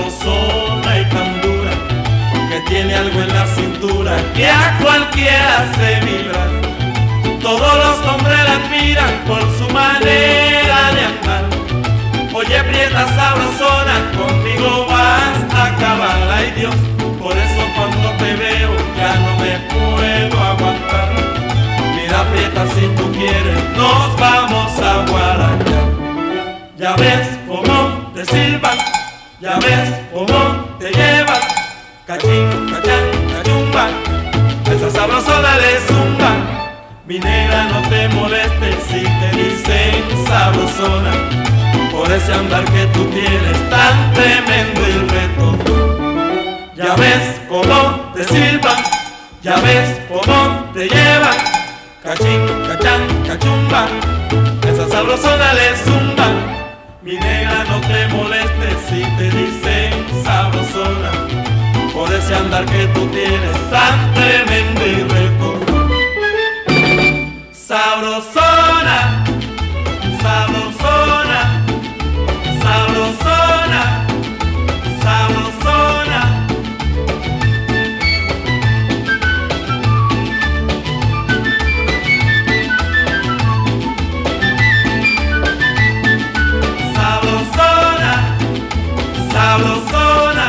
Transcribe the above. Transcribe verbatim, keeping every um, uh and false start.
sabrosona y tan dura, que tiene algo en la cintura que a cualquiera hace vibrar. Todos los hombres la admiran por su manera de andar. Oye, prieta sabrosona, conmigo vas a acabar. Ay Dios, por eso cuando te veo ya no me puedo aguantar. Mira, prieta, si tú quieres nos vamos a guarachar. Ya ves cómo te silban, ya ves cómo te llevan. Cachín, cachán, cachumba, esa sabrosona le zumba. Mi negra, no te molestes si te dicen sabrosona, por ese andar que tú tienes tan tremendo y reto. Ya ves cómo te silban, ya ves cómo te llevan. Cachín, cachán, cachumba, esa sabrosona le zumba. Mi negra, no te molestes si te dicen sabrosona, por ese andar que tú tienes tan tremendo y reto. Sabrosona, sabrosona, sabrosona, sabrosona. Sabrosona, sabrosona.